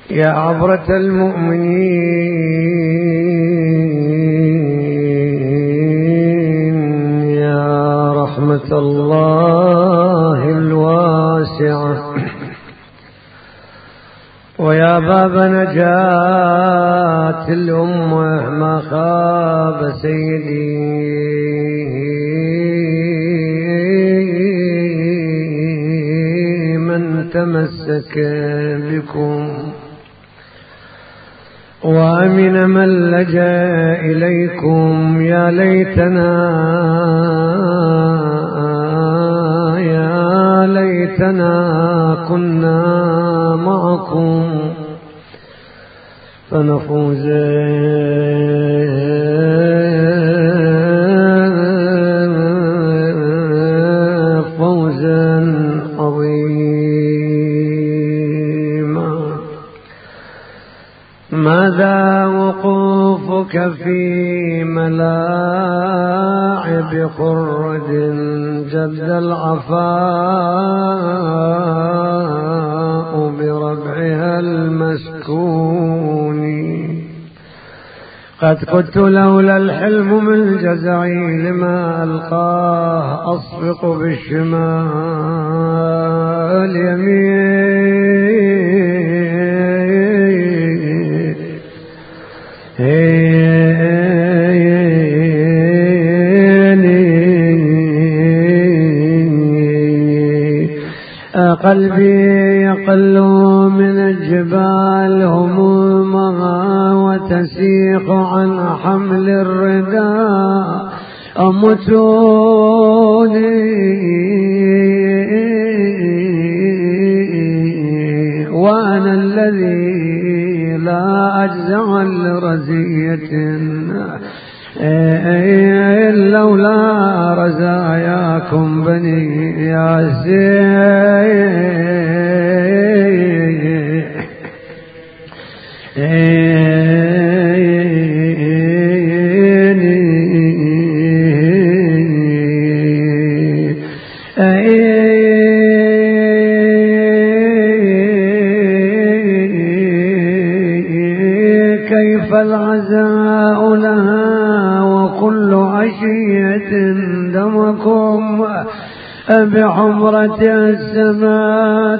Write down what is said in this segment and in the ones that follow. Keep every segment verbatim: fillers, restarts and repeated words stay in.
يا عبرة المؤمنين، يا رحمة الله الواسعة، ويا باب نجاة الأمة، ما خاب سيدي من تمسك بكم، وأمن من لجأ إليكم. يا ليتنا يا ليتنا كنا معكم فنفوز فوزا عظيما. ماذا وقوفك في ملاعب خرد جد العفاء بربعها المسكون. قد كنت لولا الحلم من جزعي لما ألقاه أصفق بالشمال يمين. قلبي يقل من الجبال همومها وتسيق عن حمل الرداء أمتوني، وأنا الذي لا أجزع لرزية لولا رزاياكم بني ياسين. كيف العزاء لها وكل عشية دمكم بحمرة السماء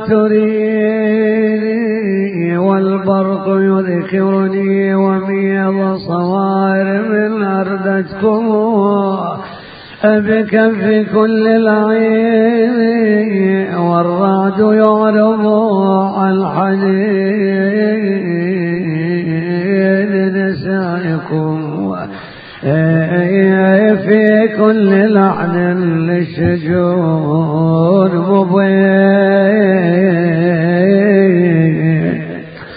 تريني، والبرق يذكرني وميض صوارم أردتكم بكف كل العين، والرعد يعرض عن حنين نسائكم في كل لعن للشجون مبين.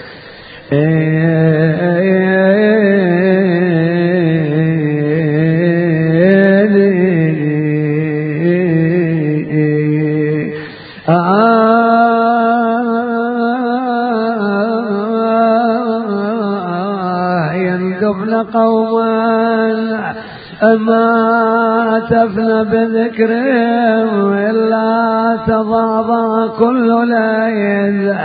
يندبن قوما ما تفنى بذكرهم إلا تضاضى كل ليل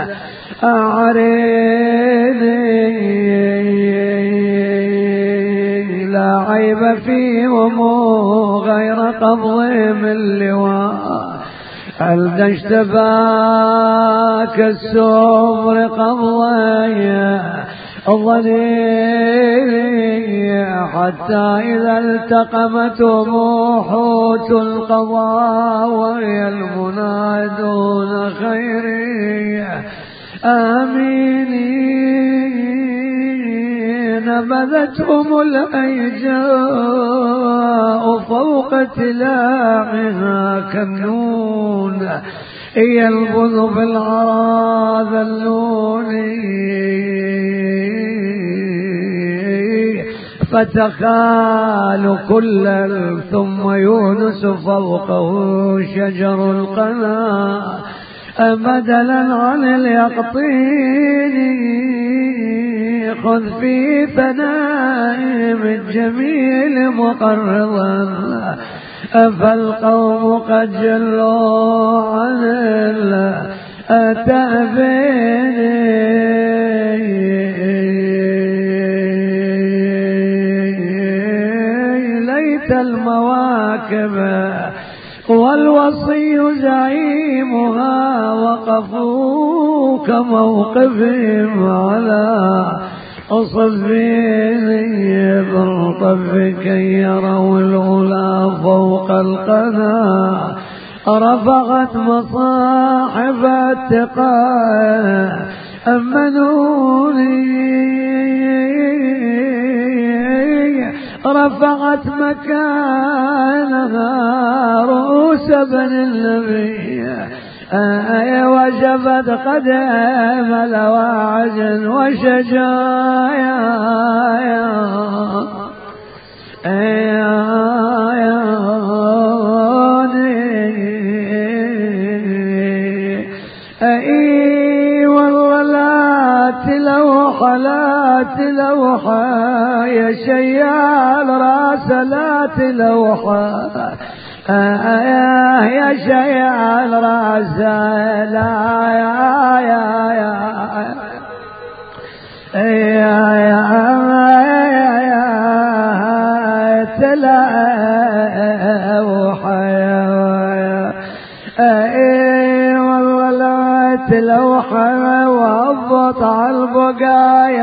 أعريني. لا عيب فيهم غير قبضهم اللواء، هل اشتباك السمر قضايا الظنين، حتى إذا التقمتهم حوت القضاء وهي المنادون خيري آمينين، نبذتهم الأيجاء فوق تلاعها كالنون يلبذ بالعرى ذلوني، فتخال كل ثم يونس فوقه شجر القنا بدلا عن اليقطين. خذ في ثنائم الجميل مقرضا فالقوم قد جلوا عن التأبين. راكبه والوصي زعيمها وقفوا كموقفهم على أصفين بالطف كي يروا العلا فوق القنا رفعت مصاحب التقى أمنوني رفعت مكانها رؤوس بن النبي آية وجبت قدام لواعج وشجايا اي والله لا تلوح لا تلوح يا شيال راس لا تلوح يا شيال راس لا يا يا يا يا يا يا تلوح والله لا تلوح وضبط على البقايا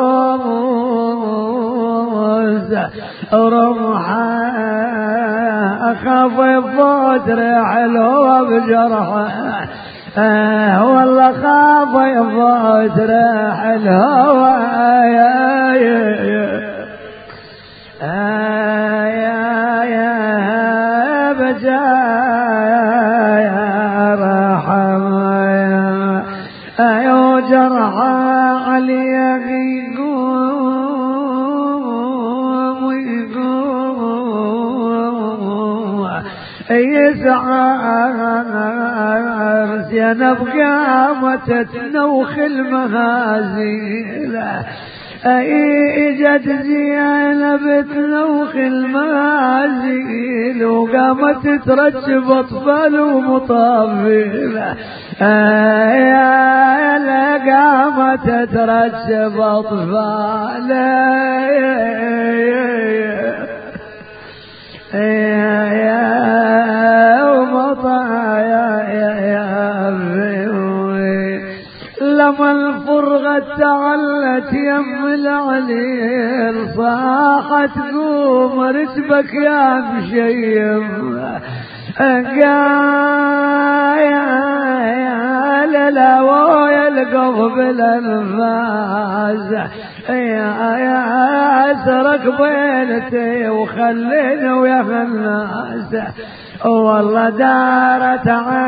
الرموز رمحا أخاف يفوت ريح الهوى بجرحه والله خاف يفوت ريح الهوى يا يا يا يا بجايا رحم يا جرحى علي يقوم ويقوم يسعى زينب قامت تنوخ المهازيل اجت زينب تنوخ المهازيل وقامت ترجب اطفال ومطافيل يا قامت ترجب اطفال يا لما الفرغة تعلت يم العليل صاحت قوم رتبك يا مشيم يا للا ويا القلب الانفاس يا يا اسرك بينتي وخليني ويا الناس والله دارت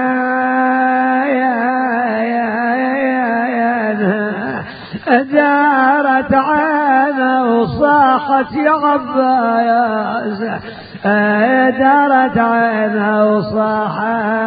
دارت عينه وصاحت يا عباس دارت عينه وصاحت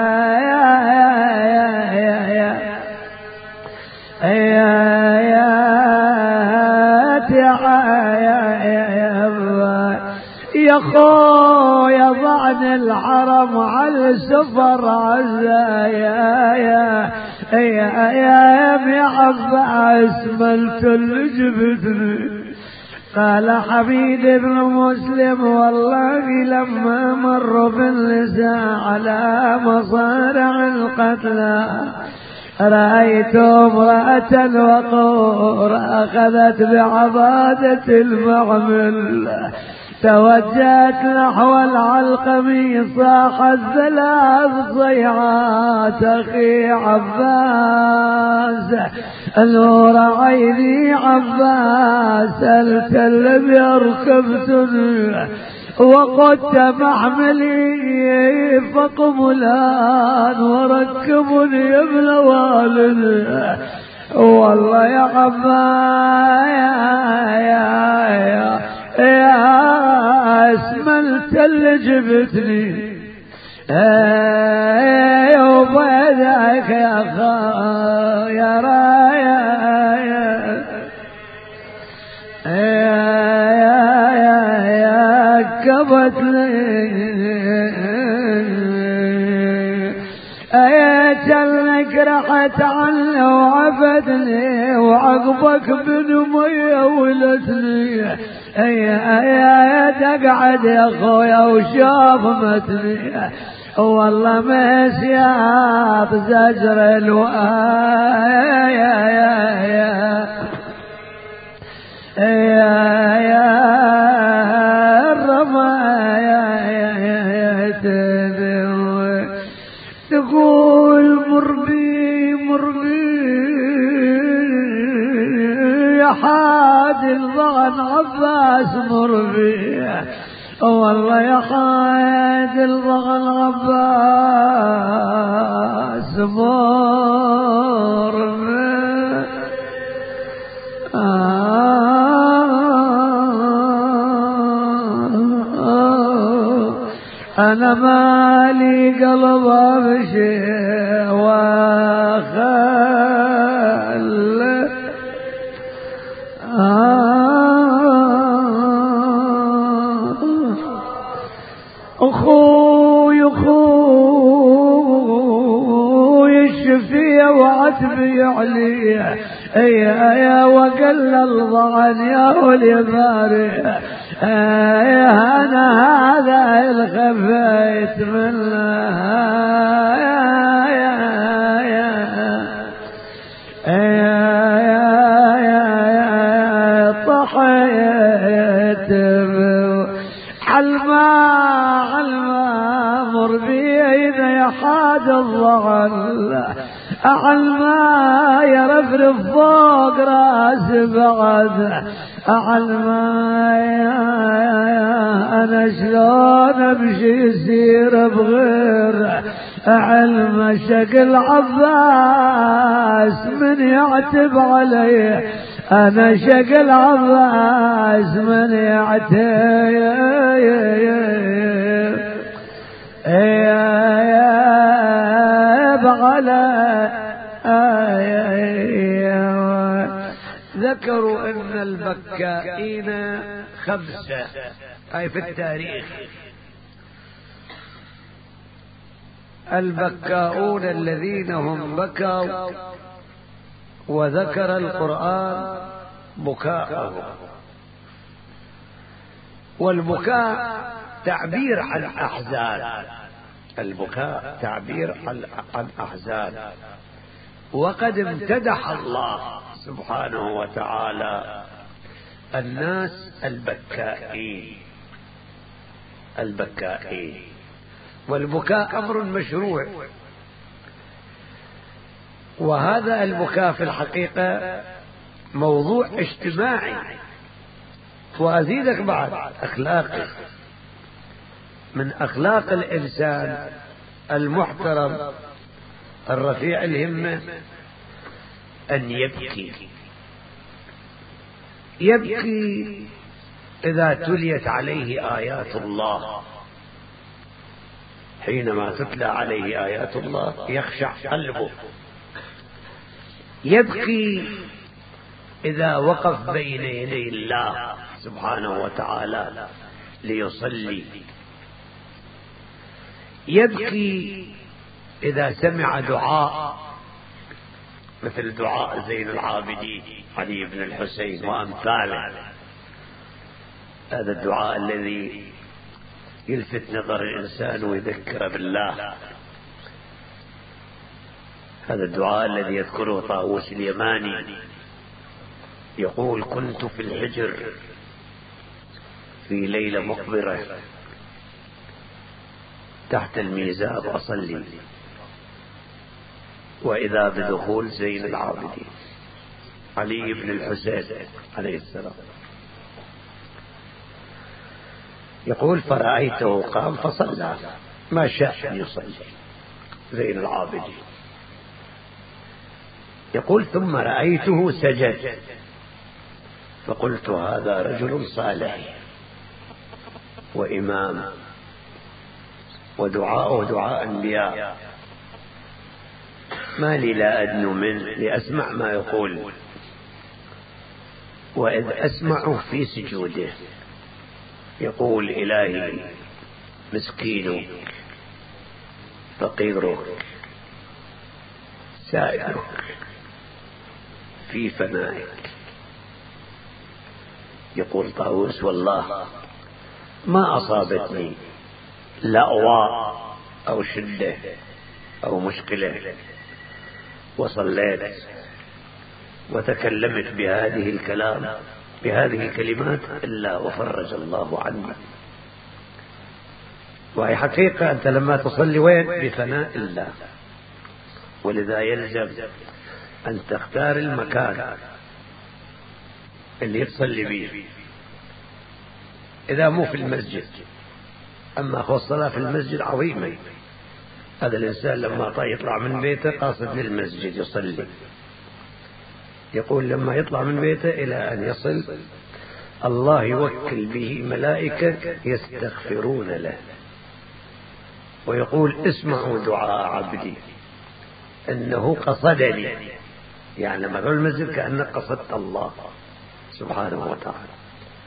يا خويا ضعن الحرم على السفر عزايا يا يا يا يا عباس ملت اللي جبتني قال حبيب بن مسلم والله لما مر بالنساء على مصارع القتلى رأيت امرأة الوقور أخذت بعبادة المعمل توجهت نحو العلقمي صاحت ثلاث صيحات أخي عباس نور عيني عباس الكلب يركبتني وقدت محملي فقبلان وركبني يا ابن والد والله يا عباس يا يا يا اسملت اللي جبتني ايه وبيدك يا خا يا رايا يا يا يا يا كبتني ايه جلك رحت عنه وعبدني وعبدني وعقبك بنمية ولتني يا يا تقعد يا خويا وشوف متني والله مسياب زجر الوايا يا يا يا يا الرمايا يا تبوي تقول مربي مربي يا حاد الضغن عباس مربي والله يا حاد الضغن عباس مربي أنا مالي قلب أبشي وأخل أخوي أخوي الشفيع وعتبي عليه يا يا وقل الضعن يا ولي باري أنا هذا الخفيت منه يا يا يا يا يا طحيت حلما حلما مربي إذا يحاد الضعن أحلما يرفرف فوق راس بعد أحلما يا أنا شلون أمشي يسير بغير علم شكل عباس من يعتب عليه أنا شكل عباس من يعتب على ذكروا أن البكائين خمسة أي في التاريخ البكاؤون الذين هم بكوا وذكر القرآن بكاءهم والبكاء تعبير عن أحزان البكاء تعبير عن أحزان وقد امتدح الله سبحانه وتعالى الناس البكائين البكائين والبكاء أمر مشروع وهذا البكاء في الحقيقة موضوع اجتماعي وأزيدك بعد أخلاقي من أخلاق الإنسان المحترم الرفيع الهمة أن يبكي يبكي إذا تليت عليه آيات الله حينما تتلى عليه آيات الله يخشع قلبه يبكي إذا وقف بين يدي الله سبحانه وتعالى ليصلي يبكي إذا سمع دعاء مثل دعاء زين العابدين علي بن الحسين وأمثاله هذا الدعاء الذي يلفت نظر الإنسان ويذكر بالله هذا الدعاء الذي يذكره طاووس اليماني يقول كنت في الحجر في ليلة مقبرة تحت الميزاب أصلي وإذا بدخول زين العابدين علي بن الحسين عليه السلام يقول فرأيته قام فصلى ما شاء أن يصلي زين العابدين يقول ثم رأيته سجد فقلت هذا رجل صالح وإمام ودعاءه دعاء أنبياء ما لي لا أدنو منه لأسمع ما يقول وإذ أسمعه في سجوده يقول إلهي مسكينك فقيرك سائلك في فنائك. يقول طاووس: والله ما أصابتني لأواء أو شدة أو مشكلة وصليت وتكلمت بهذه الكلام بهذه الكلمات إلا وفرج الله عني. وهي حقيقة أنت لما تصلي وين؟ بفناء الله. ولذا يلزم أن تختار المكان اللي تصلي به. إذا مو في المسجد، أما أخو الصلاة في المسجد عظيمة. هذا الإنسان لما يطلع من بيته قاصد للمسجد يصلي، يقول لما يطلع من بيته إلى أن يصل الله يوكل به ملائكة يستغفرون له، ويقول: اسمعوا دعاء عبدي إنه قصدني. يعني لما تروح المسجد كأنك قصدت الله سبحانه وتعالى.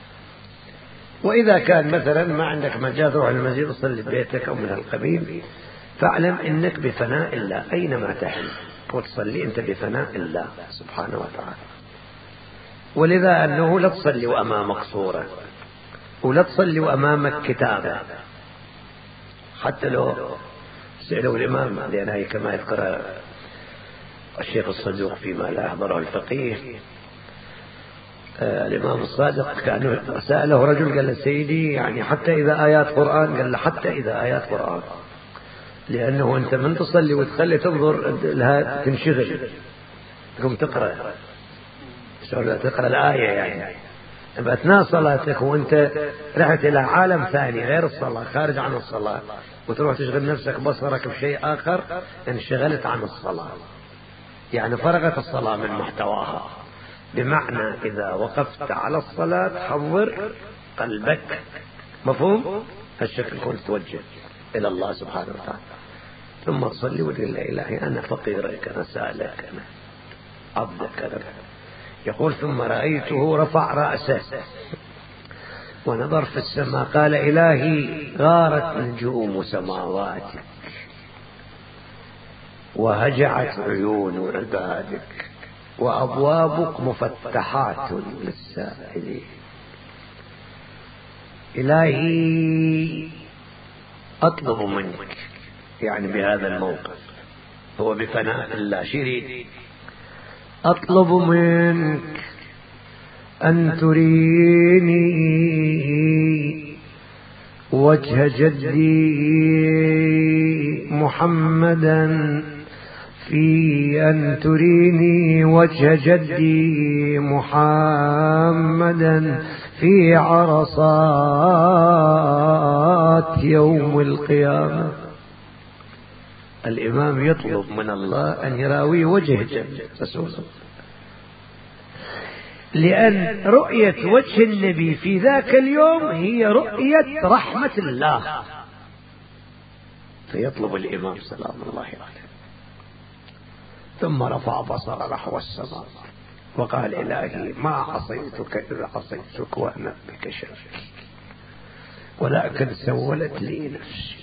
وإذا كان مثلا ما عندك مجال تروح المسجد تصلي ببيتك أو من القبيل، فاعلم إنك بفناء الله أينما تحل، وتصلي أنت بفناء الله سبحانه وتعالى. ولذا أنه لا تصلي وأمامك صورة، ولا تصلي وأمامك كتابة. حتى لو سألوا الإمام، لأن هي كما يذكر الشيخ الصدوق فيما لا يحضره الفقيه، آه الإمام الصادق كان سأله رجل قال له: سيدي يعني حتى إذا آيات قرآن؟ قال له: حتى إذا آيات قرآن، لأنه أنت من تصلي وتخلي تنظر لها تنشغل، تقوم تقرأ تقرأ الآية، يعني أثناء صلاتك وأنت رحت إلى عالم ثاني غير الصلاة، خارج عن الصلاة، وتروح تشغل نفسك بصرك بشيء آخر، انشغلت عن الصلاة، يعني فرغت الصلاة من محتواها. بمعنى إذا وقفت على الصلاة حضر قلبك، مفهوم؟ هالشكل كنت توجه إلى الله سبحانه وتعالى، ثم تصلي وتقول: لا إلهي أنا فقيرك، أنا سائلك، أنا عبدك، أنا. يقول: ثم رأيته رفع رأسه ونظر في السماء قال: إلهي غارت نجوم سماواتك وهجعت عيون عبادك وأبوابك مفتحات للسائلين. إلهي أطلب منك، يعني بهذا الموقف هو بفناء الله، شريد أطلب منك أن تريني وجه جدي محمدا، في أن تريني وجه جدي محمدا في عرصات يوم القيامة. الإمام يطلب من الله أن يراوي وجه جد رسول الله، لأن رؤية وجه النبي في ذاك اليوم هي رؤية رحمة الله. فيطلب الإمام سلام الله عليه، ثم رفع بصر نحو السماء وقال: إلهي ما عصيتك إذا عصيتك وأنا بك شريك، ولكن سولت لي نفسي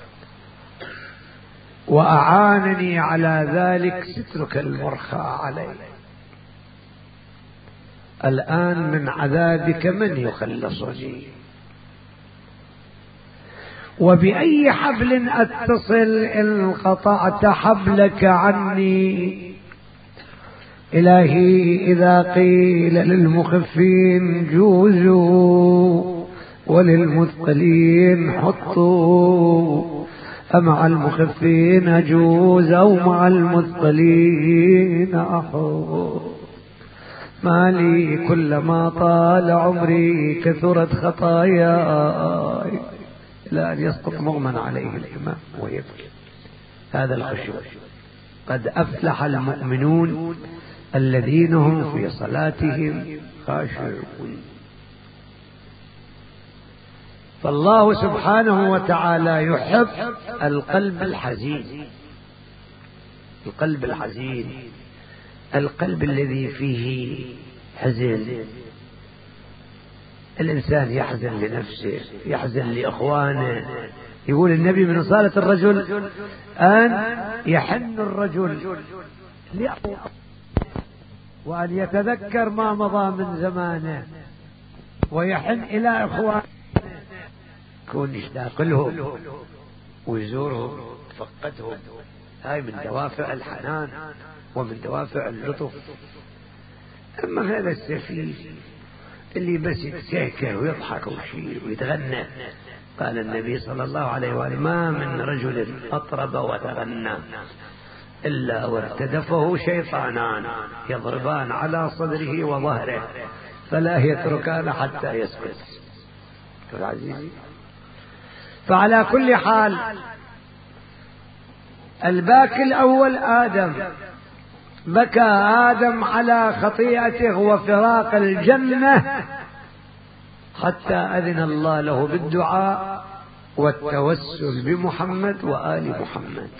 وأعانني على ذلك سترك المرخى علي. الآن من عذابك من يخلصني؟ وبأي حبل أتصل إن قطعت حبلك عني؟ إلهي إذا قيل للمخفين جوزوا وللمثقلين حطوا، أمع المخفين أجوز أو مع المثقلين أحط؟ ما لي كلما طال عمري كثرت خطاياي، إلى أن يسقط مغمى عليه الإمام ويبكي. هذا الخشوع. قد أفلح المؤمنون الذين هم في صلاتهم خاشعون. فالله سبحانه وتعالى يحب القلب الحزين، القلب الحزين، القلب الذي فيه حزن. الإنسان يحزن لنفسه، يحزن لإخوانه. يقول النبي من صالة الرجل أن يحن الرجل وأن يتذكر ما مضى من زمانه ويحن إلى إخوانه، يكون يشتاق لهم ويزورهم يتفقدهم. هاي من دوافع الحنان ومن دوافع اللطف. أما هذا السفيه اللي بس يتساكر ويضحك وشيء ويتغنى، قال النبي صلى الله عليه وآله: ما من رجل أطرب وتغنى إلا وارتدفه شيطانان يضربان على صدره وظهره فلا يتركان حتى يسكت. فعلى كل حال الباكي الأول آدم، بكى آدم على خطيئته وفراق الجنة حتى أذن الله له بالدعاء والتوسل بمحمد وآل محمد،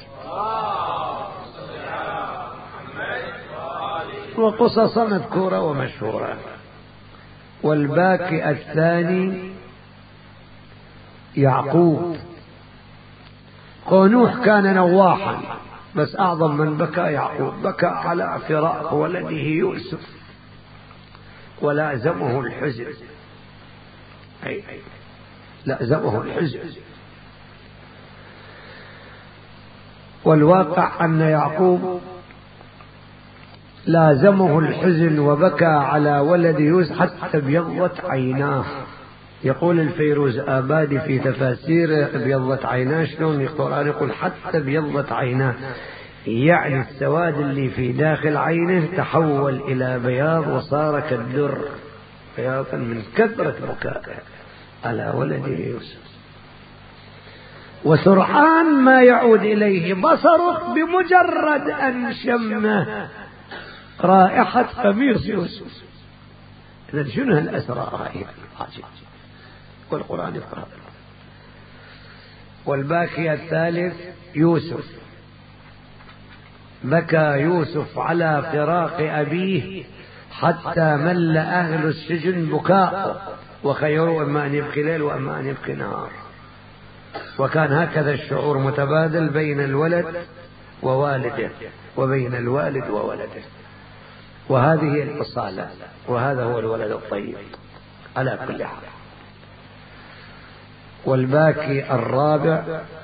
وقصصا مذكورة ومشهورة. والباكي الثاني يعقوب. قونوح كان نواحا، بس أعظم من بكى يعقوب، بكى على فراق ولده يوسف ولازمه الحزن، أي لازمه الحزن. والواقع أن يعقوب لازمه الحزن وبكى على ولد يوسف حتى ابيضت عيناه. يقول الفيروز آبادي في تفاسير ابيضت عيناه، شلون القرآن يقول حتى ابيضت عيناه، يعني السواد اللي في داخل عينه تحول إلى بياض وصار كالدر بياضا من كثرة بكائه على ولده يوسف. وسرعان ما يعود إليه بصره بمجرد أن شمه رائحة قميص يوسف. إذن شنو هالأسرار هاي عجيب، والقرآن يقرأ. والباكي الثالث يوسف، بكى يوسف على فراق أبيه حتى مل أهل السجن بكاء وخيروا إما أن يبكي ليل وإما أن يبكي نهار. وكان هكذا الشعور متبادل بين الولد ووالده وبين الوالد وولده، وهذه هي الأصالة، وهذا هو الولد الطيب على كل حال. والباكي الرابع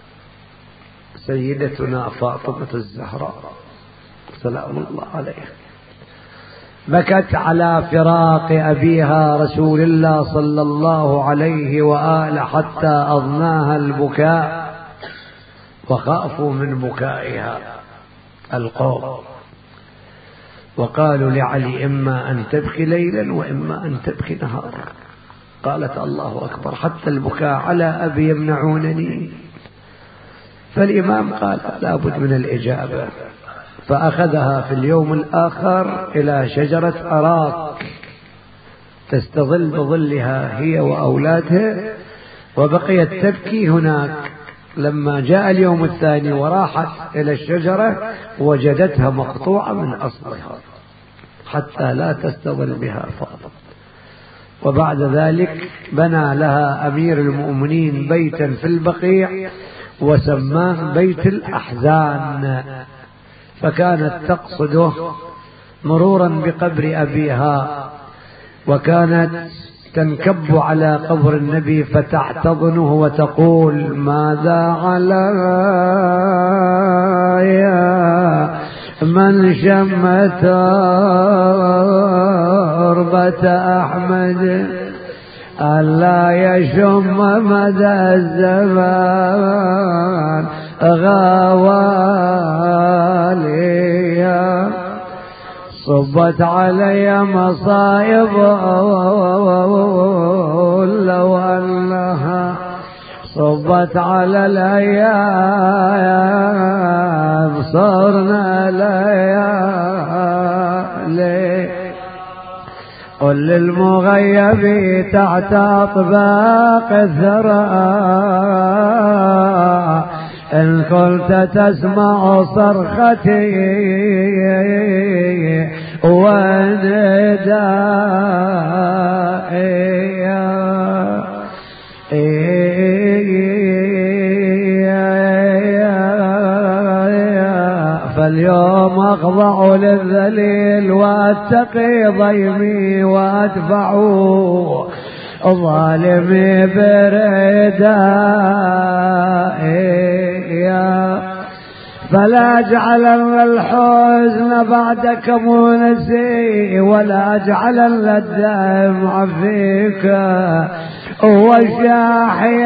سيدتنا فاطمة الزهراء سلام الله عليها، بكت على فراق أبيها رسول الله صلى الله عليه وآله حتى أضناها البكاء، وخافوا من بكائها القوم، وقالوا لعلي إما أن تبكي ليلا وإما أن تبكي نهارا. قالت الله أكبر، حتى البكاء على أبي يمنعونني. فالإمام قال لابد من الإجابة، فأخذها في اليوم الآخر إلى شجرة أراك تستظل بظلها هي وأولادها، وبقيت تبكي هناك. لما جاء اليوم الثاني وراحت إلى الشجرة وجدتها مقطوعة من أصلها حتى لا تستظل بها فاطمة. وبعد ذلك بنى لها أمير المؤمنين بيتا في البقيع وسماه بيت الأحزان، فكانت تقصده مرورا بقبر أبيها، وكانت تنكب على قبر النبي فتعتضنه وتقول ماذا علي من شم تربة أحمد ألا يشم مدى الزمان غواليا، صبت علي مصائب لو أنها صبت على الأيام صرنا ليالي. قل للمغيب تحت أطباق الثرى إن كنت تسمع صرختي وندائي، فاليوم أخضع للذليل واتقي ضيمي وادفعوا ظالمي بردائي فلا اجعلن الحزن بعدك مونسي ولا اجعلن الدمع فيك وشاحي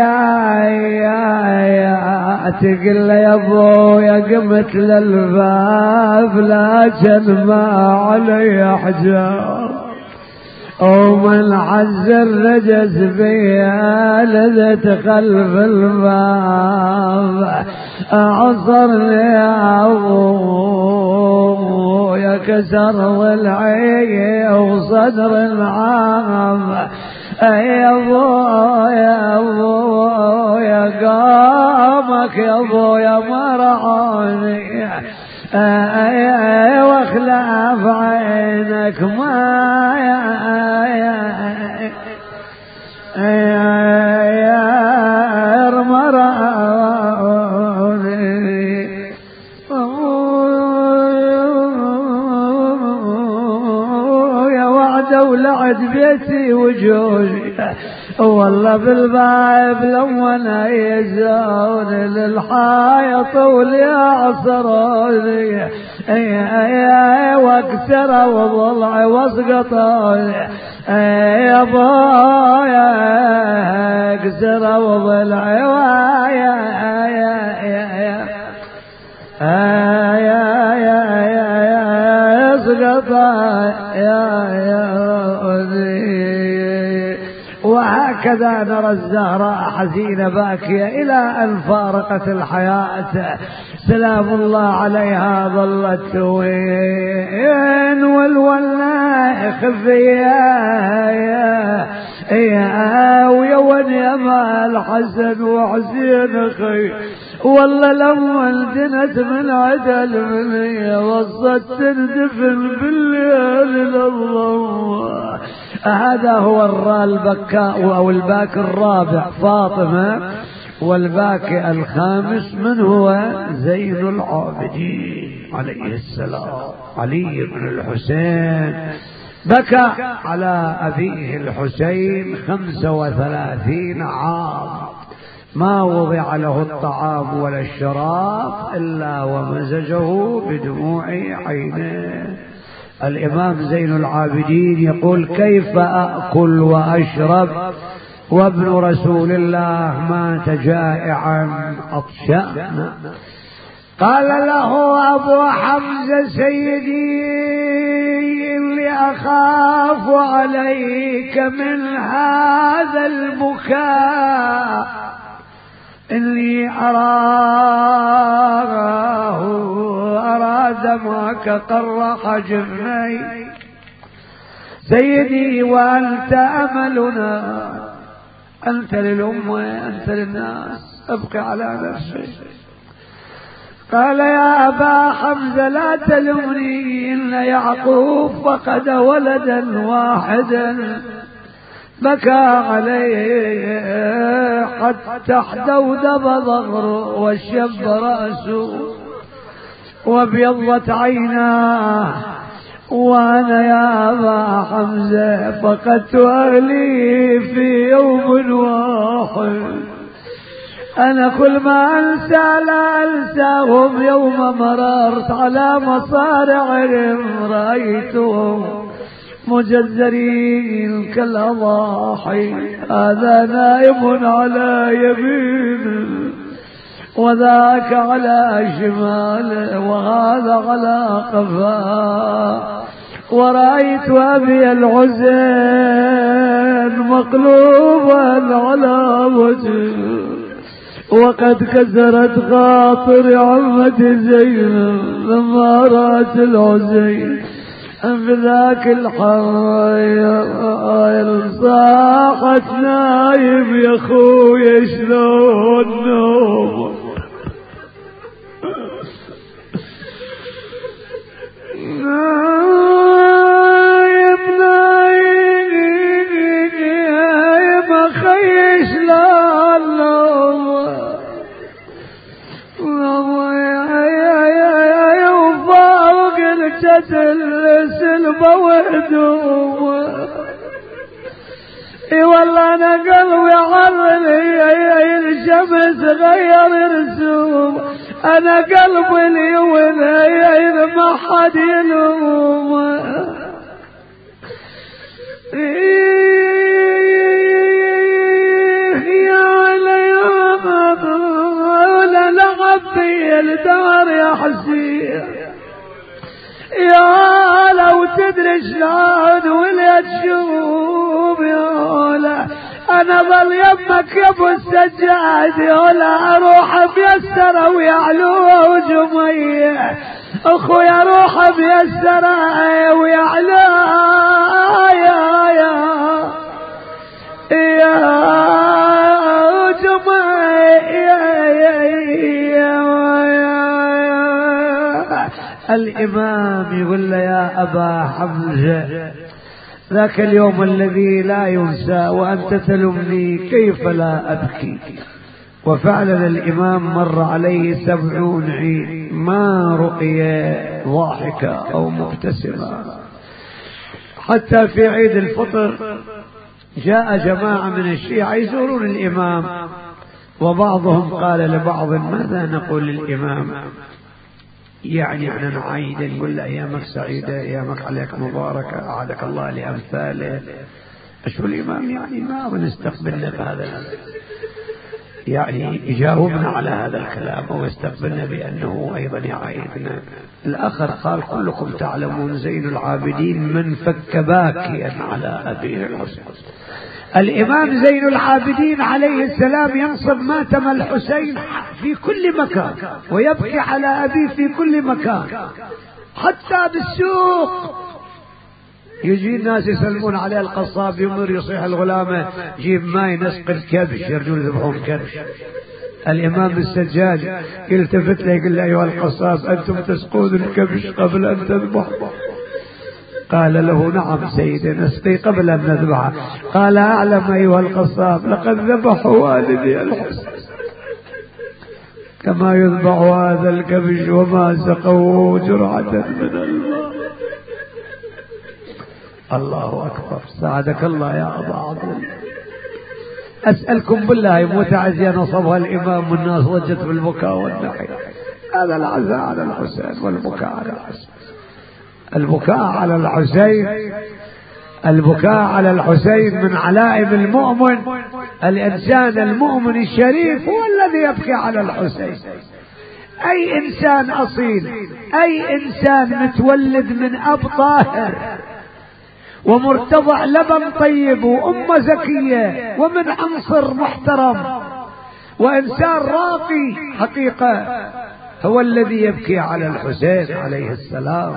يا تقل يا ابويا قمت للباب لكن ما علي حجاب ومن عز الرجس بيا لذت خلف الباب عصرني يا ابو يا كسر ضلعي وصدر العام يا ابو يا ابو يا قامك يا ابو يا مرعوني واخلاف عينك ما يا يا مرعوني يا وعد ولعد بيتي وجوزي والله بالباب لما يزون للحائط وليعصروني يا واكسر وضلع واسقطوني يا ابويا اكسر وضلع يا يا يا يا يا يا اسقط يا يا وهكذا نرى الزهراء حزينة باكية إلى أن فارقت الحياة سلام الله عليها ظلت وين والولا خفية يا ويا وين يا مال حسن وحسين أخي والله لما انتنت من عدل مني وصت تندفن بالليل لله. هذا هو الراء البكاء أو الباكي الرابع فاطمة، والباكي الخامس من هو؟ زين العابدين عليه السلام، علي بن الحسين، بكى على أبيه الحسين خمسة وثلاثين عام، ما وضع له الطعام ولا الشراب إلا ومزجه بدموع عينيه. الإمام زين العابدين يقول: كيف أأكل وأشرب وابن رسول الله مات جائعا عطشانا؟ قال له أبو حمزة: سيدي إني أخاف عليك من هذا البكاء، إني أراه أرى دمعك قرح جفني. سيدي وأنت أملنا، أنت للأمة أنت للناس، أبقى على نفسي. قال: يا أبا حمزة لا تلمني، إن يعقوب فقد ولدا واحدا بكى عليه حتى احتودب ظهره وشب رأسه وابيضت عيناه، وأنا يا أبا حمزة فقدت أهلي في يوم واحد. أنا كل ما أنسى لا أنساهم، يوم مررت على مصارعهم رأيتهم مجزرين كالأضاحي، هذا نائم على يمينه وذاك على شماله وهذا على قفاه. ورأيت أبي الحسين مقلوبا على وجهه، وقد كسرت خاطر عمتي زينب لما رأت الحسين في ذاك الحاير. صاحت نايم يا خويا شلون نوم، نايم نايم أخي شلون نوم، وفوق الجسد سلبة الدوم. اي والله انا قلبي عرني الشمس غير رسوم، انا قلبي اليوم ما حد يلوم. في الدار يا حسين يا لو تدري شلون ولد شوف يا لا انا ظل يمك يا ابو السجاد يا لا اروح بيسره ويعلو جميه اخويا اروح بيسره ويعلو يا يا يا جميه الإمام يقول له يا أبا حمزة ذاك اليوم الذي لا ينسى وأنت تلمني كيف لا أبكي. وفعلا الإمام مر عليه سبعون عيد ما رقي ضاحكا أو مبتسما، حتى في عيد الفطر جاء جماعة من الشيعة يزورون الإمام، وبعضهم قال لبعض ماذا نقول للإمام، يعني احنا نعايد نقول له ايامك سعيده، ايامك عليك مباركه، اعادك الله لامثاله. اشو الامام يعني ما بنستقبلنا بهذا، يعني يجاوبنا على هذا الكلام ويستقبلنا بانه ايضا يعايدنا. الاخر قال كلكم تعلمون زين العابدين من فك باكيا على ابيه الحسين. الإمام زين العابدين عليه السلام ينصب ماتم الحسين في كل مكان ويبكي على أبيه في كل مكان، حتى بالسوق يجي الناس يسلمون عليه، القصاب يمر يصيح الغلامة جيب ماي نسق الكبش، يرجون يذبحون كبش. الإمام السجاد يلتفت له يقول له أيها القصاب أنتم تسقون الكبش قبل أن تذبحوا؟ قال له نعم سيدي نسقي قبل أن نذبحه. قال أعلم أيها القصاب لقد ذبحوا والدي الحسين كما يذبح هذا الكبش وما سقوا جرعة من الماء. الله أكبر، ساعدك الله يا أبا عبد الله. أسألكم بالله متعزية نصبها الإمام والناس ضجت بالبكاء والنحي. هذا العزاء على الحسين والبكاء على الحسين، البكاء على الحسين، البكاء على الحسين من علائم المؤمن. الإنسان المؤمن الشريف هو الذي يبكي على الحسين. أي إنسان أصيل، أي إنسان متولد من أب طاهر ومرتضع لبن طيب وأمة زكية ومن عنصر محترم وإنسان راقي حقيقة هو الذي يبكي على الحسين عليه السلام.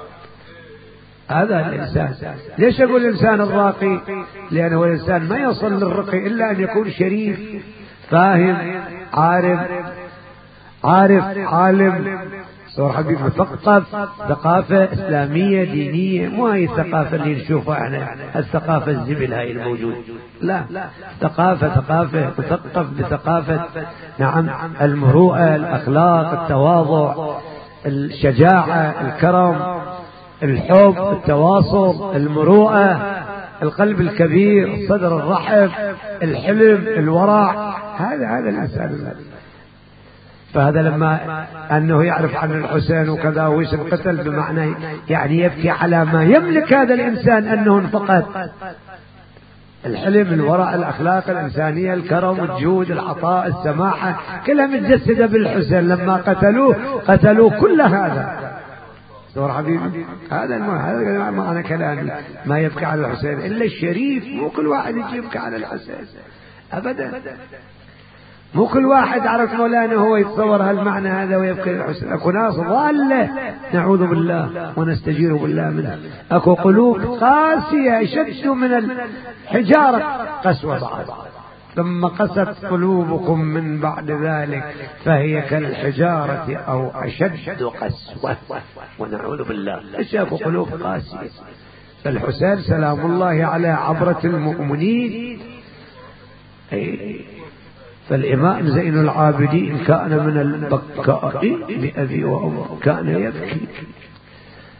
هذا الإنسان. ليش أقول الإنسان الراقي؟ لأنه الإنسان ما يصل للرقي إلا أن يكون شريف فاهم عارف عارف عالم صور حبيب مثقف، ثقافة إسلامية دينية، مو هاي الثقافة اللي نشوفها احنا الثقافة الزبل هاي الموجود، لا، ثقافة ثقافة مثقف بثقافة نعم المروءة، الأخلاق، التواضع، الشجاعة، الكرم، الحب، التواصل، المروءة، القلب الكبير، الصدر الرحب، الحلم، الورع. هذا هذا الإنسان. فهذا لما أنه يعرف عن الحسين وكذا ويش القتل بمعنى يعني يبكي على ما يملك هذا الإنسان أنه انفقد. الحلم، الورع، الأخلاق الإنسانية، الكرم، الجود، العطاء، السماحة، كلها متجسدة بالحسين. لما قتلوه قتلوه كل هذا. دور حبيبي هذا هذا معنى كلامي، ما يبكي على الحسين إلا الشريف. مو كل واحد يجي يبكي على الحسين أبدا، مو كل واحد عرف مولانا هو يتصور هالمعنى هذا ويبكي الحسين. اكو ناس ضالة نعوذ بالله ونستجير بالله منها. اكو قلوب قاسية اشد من الحجارة قسوة بعد. ثم قست قلوبكم من بعد ذلك فهي كالحجارة او اشد قسوة ونعوذ بالله. ايش اكو قلوب قاسية. فالحسين سلام الله عليه عبرة المؤمنين. أي فالإمام زين العابدين كان من البكاء بأبي وأمه، كان يبكي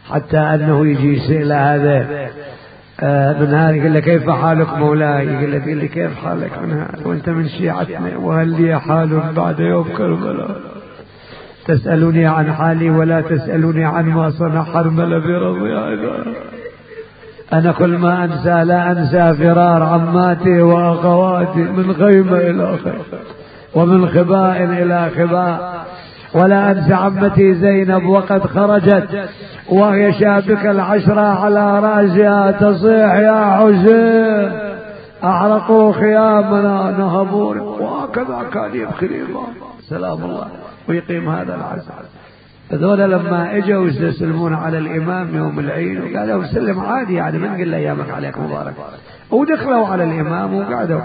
حتى أنه يجي يسأل هذا من هذا يقول له كيف حالك مولاي؟ يقول له يقول لي كيف حالك من هذا وأنت من شيعتنا؟ وهل لي حال بعد يوم كربلاء؟ تسألني عن حالي ولا تسألني عن ما صنع حرملة برضيانه. أنا كل ما أنسى لا أنسى فرار عماتي وأخواتي من خيمة إلى خيمة ومن خباء إلى خباء، ولا أنسى عمتي زينب وقد خرجت وهي شابكة العشرة على رأسها تصيح يا حسين أحرقوا خيامنا نهبون. وهكذا كان يبكي الإمام سلام الله ويقيم هذا العزاء. هذول لما اجوا يسلمون على الإمام يوم العيد وقالوا سلم عادي يعني من قال له أيامك عليك مبارك، ودخلوا على الإمام وقعدوا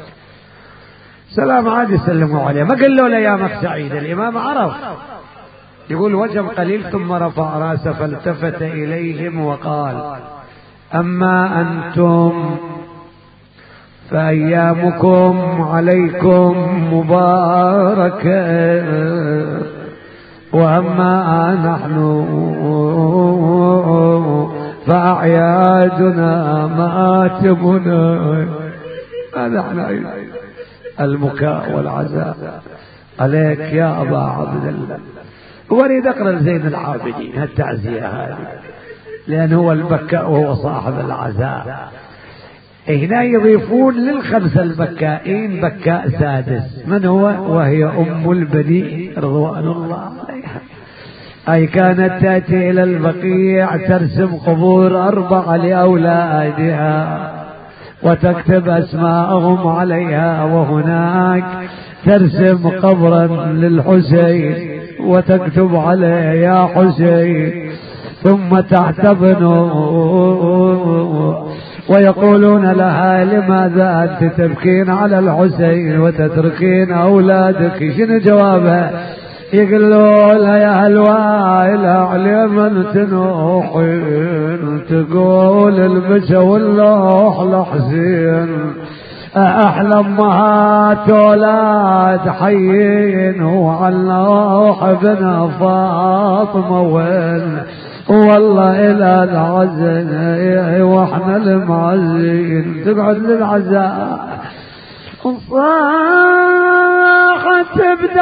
سلام عادي سلموا عليه، ما قالوا له أيامك سعيدة. الإمام عرف يقول وجم قليل ثم رفع راسه فالتفت إليهم وقال أما أنتم فأيامكم عليكم مباركة، وأما نحن فأعيادنا مآتمنا. هذا احنا المكاء والعزاء عليك يا أبا عبد الله. واريد أقرأ زين العابدين التعزية هذه لأن هو البكاء وهو صاحب العزاء. هنا يضيفون للخمسة البكائين بكاء سادس من هو؟ وهي أم البنين رضوان الله عليها، أي كانت تأتي إلى البقيع ترسم قبور أربعة لأولادها وتكتب أسماءهم عليها، وهناك ترسم قبرا للحسين وتكتب عليه يا حسين، ثم تحتضن ويقولون لها لماذا أنت تبكين على الحسين وتتركين أولادك؟ شنو جوابها؟ يقولوا لها يا هالوائل علي من تنوحين تقول البشا واللوح لحسين أحلى أمهات أولاد حيين وعلى اللوح ابن فاطمة وين والله إلى العزين واحنا المعزين. تقعد للعزاء صاحت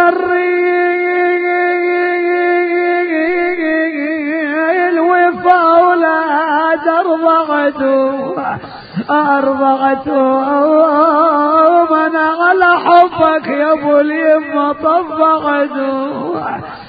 بدري الوفا أولاد أرضعته أرضعته من على حبك يا أبو اليمة طبعته.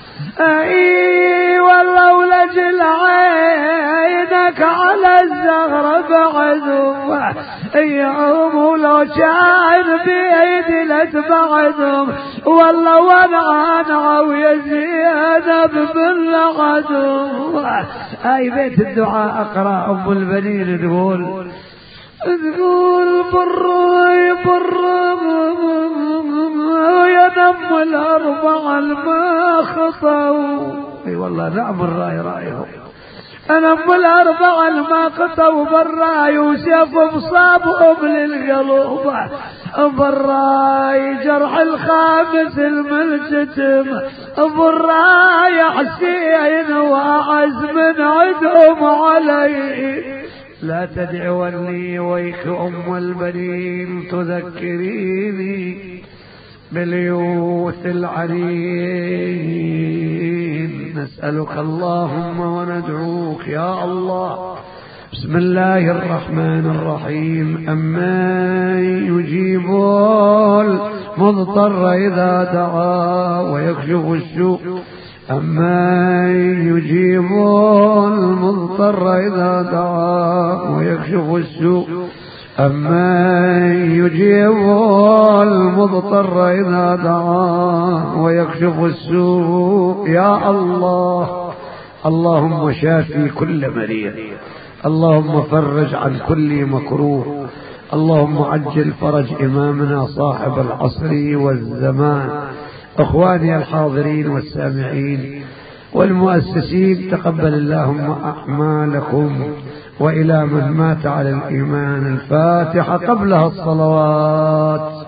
اي والله ولجل عينك على الزهرة بعدهم يوم ولو كان بيدي لتبعدهم والله وانا انا ويا زينب بالعدهم. اي بيت الدعاء اقرا ام البنين تقول تقول بري بري يا نم الأربعة الما خطوا. اي والله نعم الراي رايهم. أنا أم الأربعة الما خطوا بالراي وشاف مصابهم للقلوب بالراي جرح الخامس الملجتم بالراي حسين وأعز من عدهم علي. لا تدعوني ويك أم البنين تذكريني باليوث العرين. نسألك اللهم وندعوك يا الله. بسم الله الرحمن الرحيم. أمن يجيب المضطر إذا دعا ويكشف السوء أمن يجيب المضطر إذا دعا ويكشف السوء أمن يجيب المضطر إذا دعا ويكشف السوء. يا الله اللهم شافي كل مريض، اللهم فرج عن كل مكروه، اللهم عجل فرج إمامنا صاحب العصر والزمان. أخواني الحاضرين والسامعين والمؤسسين تقبل اللهم أعمالكم، وإلى من مات على الإيمان الفاتحة قبلها الصلوات.